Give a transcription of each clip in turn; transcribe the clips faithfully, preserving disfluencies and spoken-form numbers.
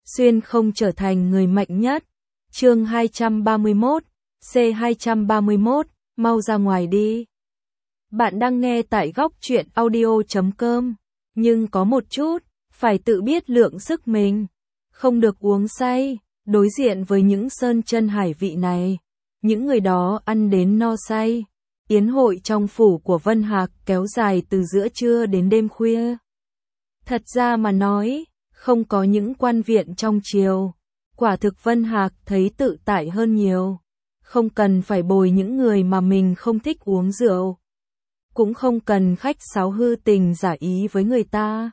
xuyên không trở thành người mạnh nhất. Chương hai trăm ba mươi mốt, C hai trăm ba mươi mốt, mau ra ngoài đi. Bạn đang nghe tại góc truyện audio chấm com, nhưng có một chút, phải tự biết lượng sức mình, không được uống say, đối diện với những sơn chân hải vị này, những người đó ăn đến no say. Yến hội trong phủ của Vân Hạc kéo dài từ giữa trưa đến đêm khuya. Thật ra mà nói, không có những quan viện trong triều, quả thực Vân Hạc thấy tự tại hơn nhiều. Không cần phải bồi những người mà mình không thích uống rượu. Cũng không cần khách sáo hư tình giả ý với người ta.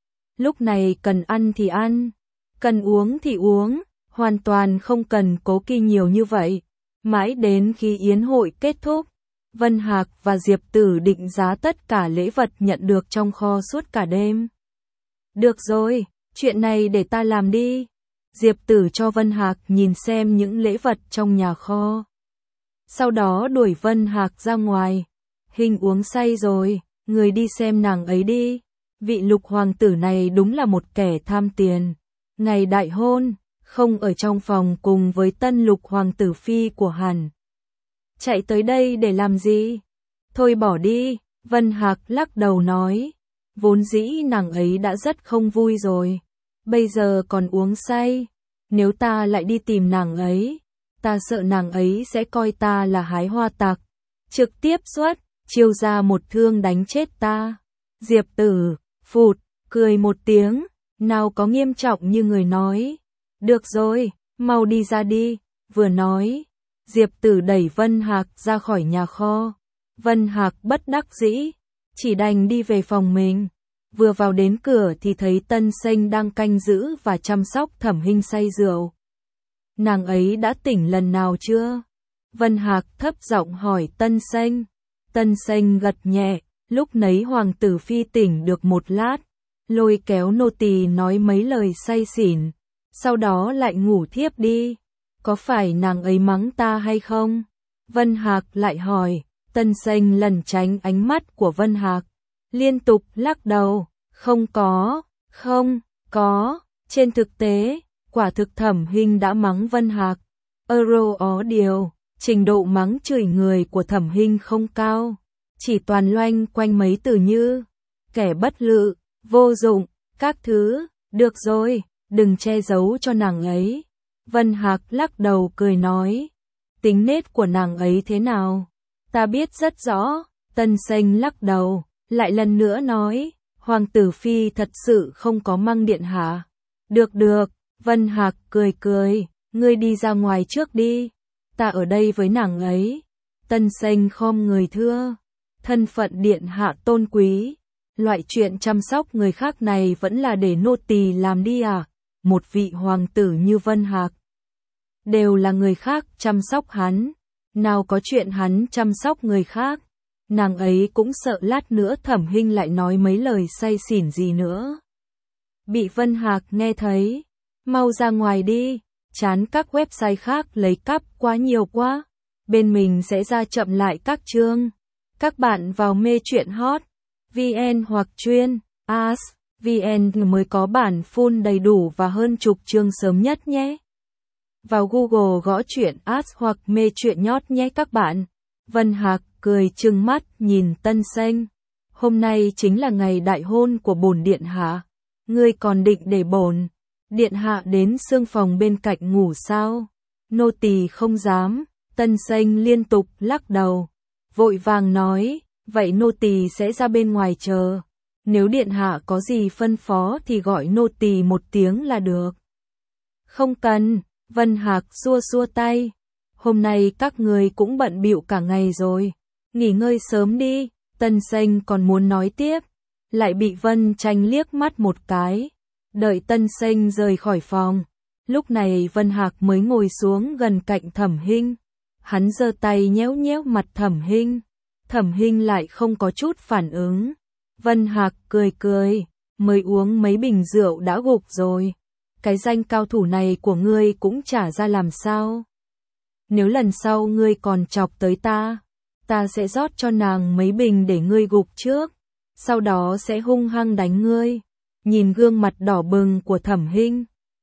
Lúc này cần ăn thì ăn, cần uống thì uống, hoàn toàn không cần cố kỵ nhiều như vậy. Mãi đến khi yến hội kết thúc, Vân Hạc và Diệp Tử định giá tất cả lễ vật nhận được trong kho suốt cả đêm. Được rồi, chuyện này để ta làm đi. Diệp Tử cho Vân Hạc nhìn xem những lễ vật trong nhà kho. Sau đó đuổi Vân Hạc ra ngoài. Hình uống say rồi, người đi xem nàng ấy đi. Vị lục hoàng tử này đúng là một kẻ tham tiền. Ngày đại hôn, không ở trong phòng cùng với tân lục hoàng tử phi của Hàn. Chạy tới đây để làm gì? Thôi bỏ đi, Vân Hạc lắc đầu nói. Vốn dĩ nàng ấy đã rất không vui rồi. Bây giờ còn uống say. Nếu ta lại đi tìm nàng ấy, ta sợ nàng ấy sẽ coi ta là hái hoa tặc. Trực tiếp xuất, chiêu ra một thương đánh chết ta. Diệp Tử, phụt, cười một tiếng, nào có nghiêm trọng như người nói. Được rồi, mau đi ra đi, vừa nói. Diệp Tử đẩy Vân Hạc ra khỏi nhà kho. Vân Hạc bất đắc dĩ, chỉ đành đi về phòng mình. Vừa vào đến cửa thì thấy Tân Sênh đang canh giữ và chăm sóc Thẩm Hinh say rượu. Nàng ấy đã tỉnh lần nào chưa? Vân Hạc thấp giọng hỏi Tân Sênh. Tân Sênh gật nhẹ, lúc nấy hoàng tử phi tỉnh được một lát, lôi kéo nô tỳ nói mấy lời say xỉn, sau đó lại ngủ thiếp đi. Có phải nàng ấy mắng ta hay không? Vân Hạc lại hỏi. Tân Sênh lẩn tránh ánh mắt của Vân Hạc, liên tục lắc đầu. Không có, không, có. Trên thực tế, quả thực Thẩm Hinh đã mắng Vân Hạc. Euro ó điều, trình độ mắng chửi người của Thẩm Hinh không cao, chỉ toàn loanh quanh mấy từ như kẻ bất lự, vô dụng, các thứ. Được rồi, đừng che giấu cho nàng ấy. Vân Hạc lắc đầu cười nói. Tính nết của nàng ấy thế nào? Ta biết rất rõ. Tân Sênh lắc đầu, lại lần nữa nói. Hoàng tử phi thật sự không có măng điện hạ. Được được, Vân Hạc cười cười, ngươi đi ra ngoài trước đi. Ta ở đây với nàng ấy. Tân Sênh khom người thưa. Thân phận điện hạ tôn quý. Loại chuyện chăm sóc người khác này vẫn là để nô tỳ làm đi à? Một vị hoàng tử như Vân Hạc. Đều là người khác chăm sóc hắn. Nào có chuyện hắn chăm sóc người khác. Nàng ấy cũng sợ lát nữa Thẩm Hinh lại nói mấy lời say xỉn gì nữa. Bị Vân Hạc nghe thấy. Mau ra ngoài đi. Chán các website khác lấy cắp quá nhiều quá. Bên mình sẽ ra chậm lại các chương. Các bạn vào mê truyện hot vê en hoặc chuyên as vê en mới có bản full đầy đủ và hơn chục chương sớm nhất nhé. Vào Google gõ truyện as hoặc mê truyện nhót nhé các bạn. Vân Hạc cười trừng mắt nhìn Tân Sênh. Hôm nay chính là ngày đại hôn của bổn điện hạ. Ngươi còn định để bổn điện hạ đến xương phòng bên cạnh ngủ sao? Nô tỳ không dám. Tân Sênh liên tục lắc đầu, vội vàng nói. Vậy nô tỳ sẽ ra bên ngoài chờ. Nếu điện hạ có gì phân phó thì gọi nô tỳ một tiếng là được. Không cần. Vân Hạc xua xua tay. Hôm nay các người cũng bận bịu cả ngày rồi. Nghỉ ngơi sớm đi. Tân Sênh còn muốn nói tiếp, lại bị Vân Tranh liếc mắt một cái. Đợi Tân Sênh rời khỏi phòng. Lúc này Vân Hạc mới ngồi xuống gần cạnh Thẩm Hinh. Hắn giơ tay nhéo nhéo mặt Thẩm Hinh. Thẩm Hinh lại không có chút phản ứng. Vân Hạc cười cười. Mới uống mấy bình rượu đã gục rồi. Cái danh cao thủ này của ngươi cũng chả ra làm sao. Nếu lần sau ngươi còn chọc tới ta, ta sẽ rót cho nàng mấy bình để ngươi gục trước, sau đó sẽ hung hăng đánh ngươi. Nhìn gương mặt đỏ bừng của Thẩm Hinh,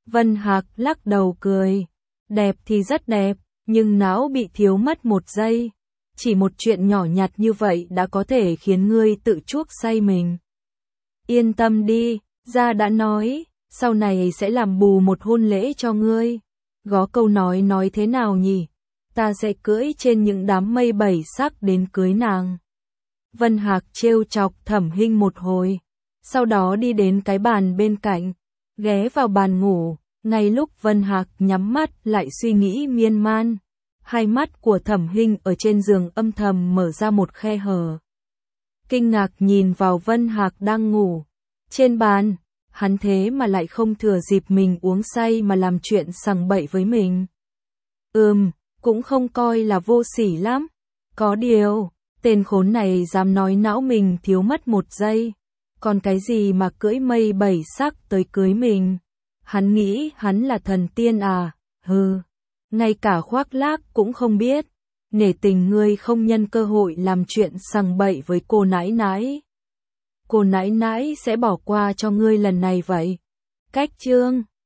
Vân Hạc lắc đầu cười. Đẹp thì rất đẹp, nhưng não bị thiếu mất một giây. Chỉ một chuyện nhỏ nhặt như vậy đã có thể khiến ngươi tự chuốc say mình. Yên tâm đi, gia đã nói, sau này sẽ làm bù một hôn lễ cho ngươi. Gó câu nói nói thế nào nhỉ? Ta sẽ cưỡi trên những đám mây bảy sắc đến cưới nàng. Vân Hạc trêu chọc Thẩm Hinh một hồi, sau đó đi đến cái bàn bên cạnh, ghé vào bàn ngủ. Ngay lúc Vân Hạc nhắm mắt lại suy nghĩ miên man, hai mắt của Thẩm Hinh ở trên giường âm thầm mở ra một khe hở. Kinh ngạc nhìn vào Vân Hạc đang ngủ trên bàn, hắn thế mà lại không thừa dịp mình uống say mà làm chuyện sằng bậy với mình. Ừm, cũng không coi là vô sỉ lắm. Có điều, tên khốn này dám nói não mình thiếu mất một giây. Còn cái gì mà cưỡi mây bảy sắc tới cưới mình? Hắn nghĩ hắn là thần tiên à? Hừ, ngay cả khoác lác cũng không biết. Nể tình ngươi không nhân cơ hội làm chuyện sằng bậy với cô nãi nãi. Cô nãi nãi sẽ bỏ qua cho ngươi lần này vậy. Cách chương